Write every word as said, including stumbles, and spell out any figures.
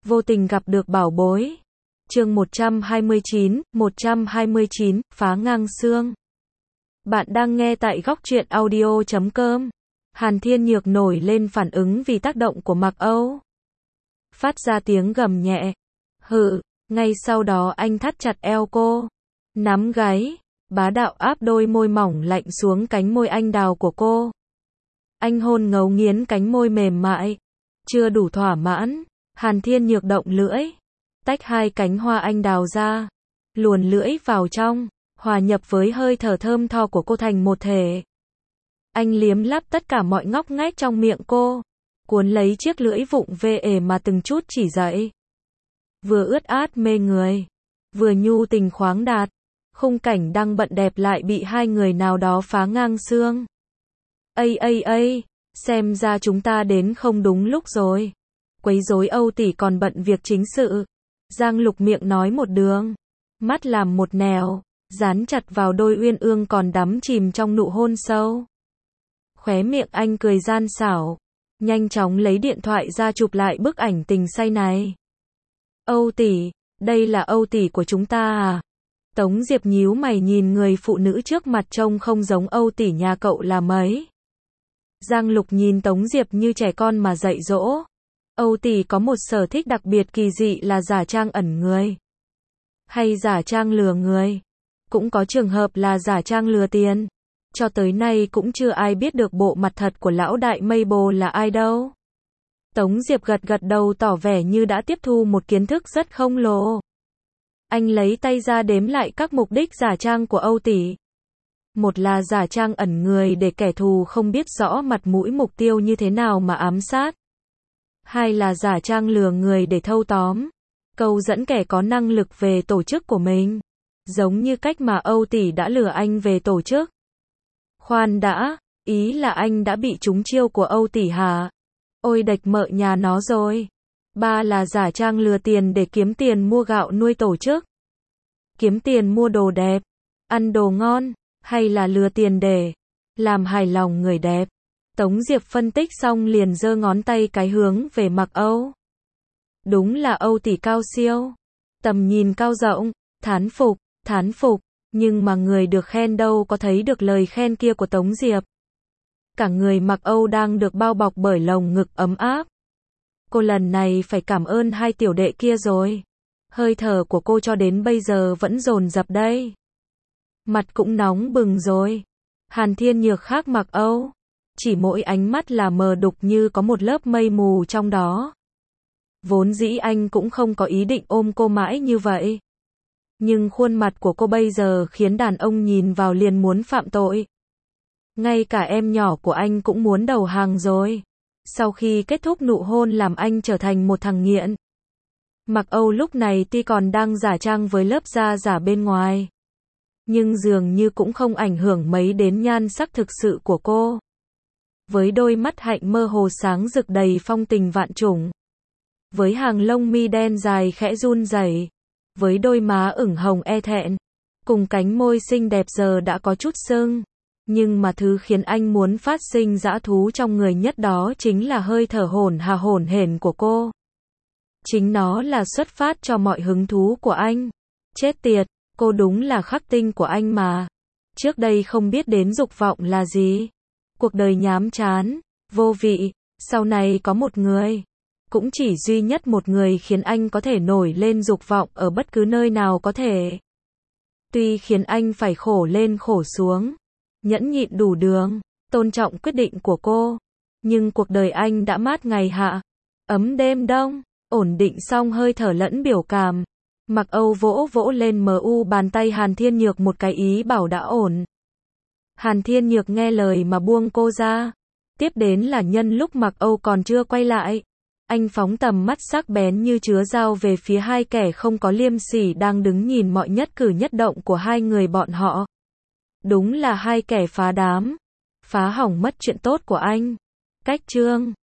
Vô tình gặp được bảo bối. Chương một trăm hai mươi chín, một trăm hai mươi chín, phá ngang xương. Bạn đang nghe tại góc truyện audio chấm com. Hàn Thiên Nhược nổi lên phản ứng vì tác động của Mạc Âu. Phát ra tiếng gầm nhẹ. Hự, ngay sau đó anh thắt chặt eo cô. Nắm gáy, bá đạo áp đôi môi mỏng lạnh xuống cánh môi anh đào của cô. Anh hôn ngấu nghiến cánh môi mềm mại. Chưa đủ thỏa mãn, Hàn Thiên Nhược động lưỡi. Tách hai cánh hoa anh đào ra. Luồn lưỡi vào trong, hòa nhập với hơi thở thơm tho của cô thành một thể. Anh liếm láp tất cả mọi ngóc ngách trong miệng cô. Cuốn lấy chiếc lưỡi vụng về ể mà từng chút chỉ dậy. Vừa ướt át mê người, vừa nhu tình khoáng đạt. Khung cảnh đang bận đẹp lại bị hai người nào đó phá ngang xương. Ây ây ây, xem ra chúng ta đến không đúng lúc rồi. Quấy rối Âu tỷ còn bận việc chính sự. Giang Lục miệng nói một đường, mắt làm một nẻo, dán chặt vào đôi uyên ương còn đắm chìm trong nụ hôn sâu. Khóe miệng anh cười gian xảo, nhanh chóng lấy điện thoại ra chụp lại bức ảnh tình say này. Âu tỷ, đây là Âu tỷ của chúng ta à? Tống Diệp nhíu mày nhìn người phụ nữ trước mặt trông không giống Âu tỷ nhà cậu là mấy. Giang Lục nhìn Tống Diệp như trẻ con mà dạy dỗ. Âu tỷ có một sở thích đặc biệt kỳ dị là giả trang ẩn người. Hay giả trang lừa người. Cũng có trường hợp là giả trang lừa tiền. Cho tới nay cũng chưa ai biết được bộ mặt thật của lão đại Mabel là ai đâu. Tống Diệp gật gật đầu tỏ vẻ như đã tiếp thu một kiến thức rất khổng lồ. Anh lấy tay ra đếm lại các mục đích giả trang của Âu tỷ. Một là giả trang ẩn người để kẻ thù không biết rõ mặt mũi mục tiêu như thế nào mà ám sát. Hai là giả trang lừa người để thâu tóm, câu dẫn kẻ có năng lực về tổ chức của mình. Giống như cách mà Âu tỷ đã lừa anh về tổ chức. Khoan đã, ý là anh đã bị trúng chiêu của Âu tỷ hả? Ôi đệch mợ nhà nó rồi. Ba là giả trang lừa tiền để kiếm tiền mua gạo nuôi tổ chức. Kiếm tiền mua đồ đẹp, ăn đồ ngon, hay là lừa tiền để làm hài lòng người đẹp. Tống Diệp phân tích xong liền giơ ngón tay cái hướng về Mạc Âu. Đúng là Âu tỷ cao siêu. Tầm nhìn cao rộng, thán phục, thán phục, nhưng mà người được khen đâu có thấy được lời khen kia của Tống Diệp. Cả người Mạc Âu đang được bao bọc bởi lồng ngực ấm áp. Cô lần này phải cảm ơn hai tiểu đệ kia rồi. Hơi thở của cô cho đến bây giờ vẫn dồn dập đây. Mặt cũng nóng bừng rồi. Hàn Thiên Nhược khác Mạc Âu. Chỉ mỗi ánh mắt là mờ đục như có một lớp mây mù trong đó. Vốn dĩ anh cũng không có ý định ôm cô mãi như vậy. Nhưng khuôn mặt của cô bây giờ khiến đàn ông nhìn vào liền muốn phạm tội. Ngay cả em nhỏ của anh cũng muốn đầu hàng rồi. Sau khi kết thúc nụ hôn làm anh trở thành một thằng nghiện. Mạc Âu lúc này tuy còn đang giả trang với lớp da giả bên ngoài. Nhưng dường như cũng không ảnh hưởng mấy đến nhan sắc thực sự của cô. Với đôi mắt hạnh mơ hồ sáng rực đầy phong tình vạn trùng. Với hàng lông mi đen dài khẽ run rẩy. Với đôi má ửng hồng e thẹn. Cùng cánh môi xinh đẹp giờ đã có chút sưng. Nhưng mà thứ khiến anh muốn phát sinh dã thú trong người nhất đó chính là hơi thở hổn hà hổn hển của cô. Chính nó là xuất phát cho mọi hứng thú của anh. Chết tiệt, cô đúng là khắc tinh của anh mà. Trước đây không biết đến dục vọng là gì. Cuộc đời nhám chán, vô vị, sau này có một người. Cũng chỉ duy nhất một người khiến anh có thể nổi lên dục vọng ở bất cứ nơi nào có thể. Tuy khiến anh phải khổ lên khổ xuống. Nhẫn nhịn đủ đường, tôn trọng quyết định của cô. Nhưng cuộc đời anh đã mát ngày hạ, ấm đêm đông, ổn định xong hơi thở lẫn biểu cảm. Mạc Âu vỗ vỗ lên mu bàn tay Hàn Thiên Nhược một cái ý bảo đã ổn. Hàn Thiên Nhược nghe lời mà buông cô ra. Tiếp đến là nhân lúc Mạc Âu còn chưa quay lại. Anh phóng tầm mắt sắc bén như chứa dao về phía hai kẻ không có liêm sỉ đang đứng nhìn mọi nhất cử nhất động của hai người bọn họ. Đúng là hai kẻ phá đám. Phá hỏng mất chuyện tốt của anh. Cách chương